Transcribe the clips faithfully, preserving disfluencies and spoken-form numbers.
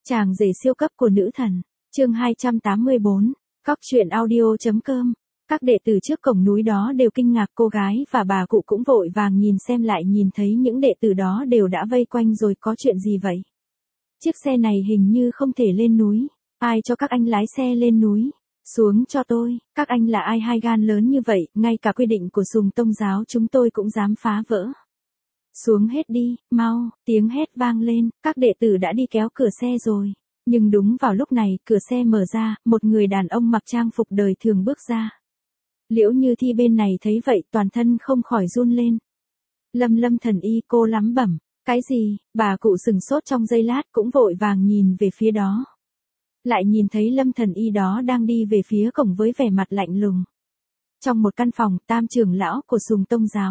Chàng rể siêu cấp của nữ thần, chương hai trăm tám mươi bốn, Cóc truyện audio.com. Các đệ tử trước cổng núi đó đều kinh ngạc, cô gái và bà cụ cũng vội vàng nhìn xem, lại nhìn thấy những đệ tử đó đều đã vây quanh rồi. Có chuyện gì vậy? Chiếc xe này hình như không thể lên núi. Ai cho các anh lái xe lên núi? Xuống cho tôi. Các anh là ai hai gan lớn như vậy, ngay cả quy định của Sùng Tông giáo chúng tôi cũng dám phá vỡ. Xuống hết đi, mau, tiếng hét vang lên, các đệ tử đã đi kéo cửa xe rồi. Nhưng đúng vào lúc này, cửa xe mở ra, một người đàn ông mặc trang phục đời thường bước ra. Liễu Như Thi bên này thấy vậy, toàn thân không khỏi run lên. Lâm Lâm thần y, cô lắm bẩm. Cái gì? Bà cụ sừng sốt trong giây lát, cũng vội vàng nhìn về phía đó. Lại nhìn thấy Lâm thần y đó đang đi về phía cổng với vẻ mặt lạnh lùng. Trong một căn phòng, Tam trưởng lão của Sùng Tông giáo.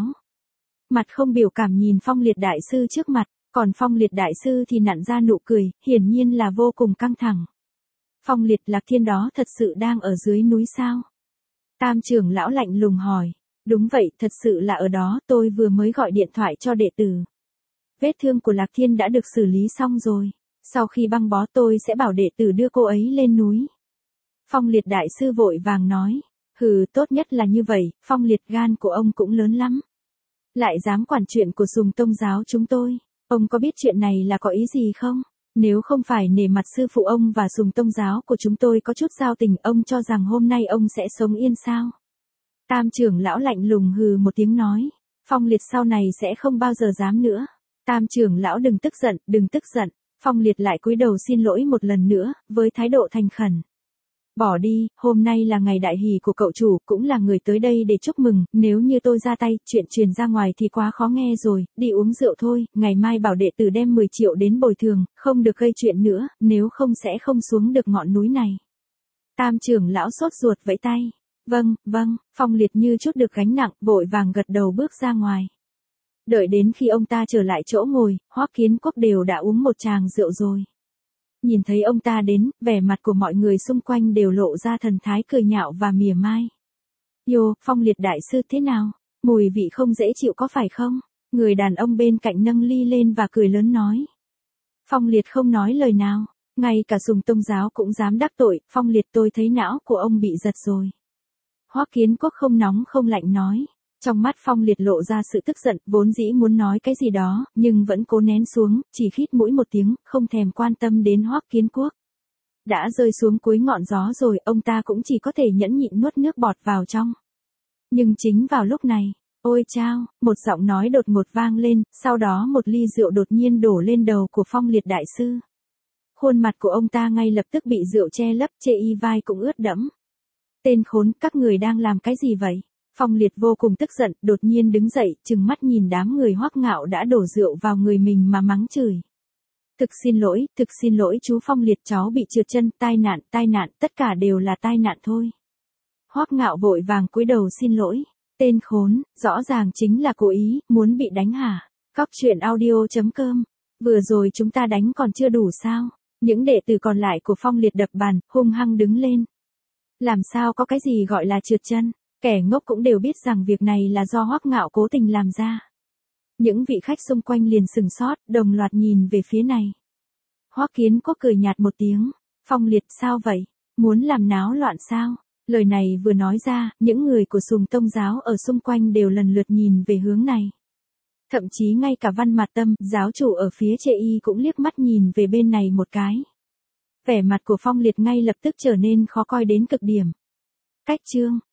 Mặt không biểu cảm nhìn Phong Liệt đại sư trước mặt, còn Phong Liệt đại sư thì nặn ra nụ cười, hiển nhiên là vô cùng căng thẳng. Phong Liệt, Lạc Thiên đó thật sự đang ở dưới núi sao? Tam trưởng lão lạnh lùng hỏi. Đúng vậy, thật sự là ở đó, tôi vừa mới gọi điện thoại cho đệ tử. Vết thương của Lạc Thiên đã được xử lý xong rồi. Sau khi băng bó tôi sẽ bảo đệ tử đưa cô ấy lên núi. Phong Liệt đại sư vội vàng nói. Hừ, tốt nhất là như vậy, Phong Liệt gan của ông cũng lớn lắm. Lại dám quản chuyện của Sùng Tông giáo chúng tôi. Ông có biết chuyện này là có ý gì không? Nếu không phải nể mặt sư phụ ông và Sùng Tông giáo của chúng tôi có chút giao tình, ông cho rằng hôm nay ông sẽ sống yên sao? Tam trưởng lão lạnh lùng hừ một tiếng nói. Phong Liệt sau này sẽ không bao giờ dám nữa. Tam trưởng lão đừng tức giận, đừng tức giận. Phong Liệt lại cúi đầu xin lỗi một lần nữa, với thái độ thành khẩn. Bỏ đi, hôm nay là ngày đại hỷ của cậu chủ, cũng là người tới đây để chúc mừng, nếu như tôi ra tay, chuyện truyền ra ngoài thì quá khó nghe rồi, đi uống rượu thôi, ngày mai bảo đệ tử đem mười triệu đến bồi thường, không được gây chuyện nữa, nếu không sẽ không xuống được ngọn núi này. Tam trưởng lão sốt ruột vẫy tay. Vâng, vâng, Phong Liệt như chút được gánh nặng, vội vàng gật đầu bước ra ngoài. Đợi đến khi ông ta trở lại chỗ ngồi, Hoắc Kiến Quốc đều đã uống một tràng rượu rồi. Nhìn thấy ông ta đến, vẻ mặt của mọi người xung quanh đều lộ ra thần thái cười nhạo và mỉa mai. Yo, Phong Liệt đại sư thế nào? Mùi vị không dễ chịu có phải không? Người đàn ông bên cạnh nâng ly lên và cười lớn nói. Phong Liệt không nói lời nào, ngay cả Sùng Tông giáo cũng dám đắc tội. Phong Liệt, tôi thấy não của ông bị giật rồi. Hoắc Kiến Quốc không nóng không lạnh nói. Trong mắt Phong Liệt lộ ra sự tức giận, vốn dĩ muốn nói cái gì đó, nhưng vẫn cố nén xuống, chỉ khít mũi một tiếng, không thèm quan tâm đến Hoắc Kiến Quốc. Đã rơi xuống cuối ngọn gió rồi, ông ta cũng chỉ có thể nhẫn nhịn nuốt nước bọt vào trong. Nhưng chính vào lúc này, ôi chao, một giọng nói đột ngột vang lên, sau đó một ly rượu đột nhiên đổ lên đầu của Phong Liệt đại sư. Khuôn mặt của ông ta ngay lập tức bị rượu che lấp, chê y vai cũng ướt đẫm. Tên khốn, các người đang làm cái gì vậy? Phong Liệt vô cùng tức giận, đột nhiên đứng dậy, trừng mắt nhìn đám người Hoắc Ngạo đã đổ rượu vào người mình mà mắng chửi. Thực xin lỗi, thực xin lỗi chú Phong Liệt, cháu bị trượt chân, tai nạn, tai nạn, tất cả đều là tai nạn thôi. Hoắc Ngạo vội vàng cúi đầu xin lỗi. Tên khốn, rõ ràng chính là cố ý, muốn bị đánh hả? Cóc truyện audio.com. Vừa rồi chúng ta đánh còn chưa đủ sao? Những đệ tử còn lại của Phong Liệt đập bàn, hung hăng đứng lên. Làm sao có cái gì gọi là trượt chân? Kẻ ngốc cũng đều biết rằng việc này là do Hoắc Ngạo cố tình làm ra. Những vị khách xung quanh liền sừng sốt, đồng loạt nhìn về phía này. Hoắc Kiến Quốc cười nhạt một tiếng. Phong Liệt, sao vậy? Muốn làm náo loạn sao? Lời này vừa nói ra, những người của Sùng Tông giáo ở xung quanh đều lần lượt nhìn về hướng này. Thậm chí ngay cả Văn Mạt Tâm, giáo chủ ở phía Trệ Y cũng liếc mắt nhìn về bên này một cái. Vẻ mặt của Phong Liệt ngay lập tức trở nên khó coi đến cực điểm. Cách chương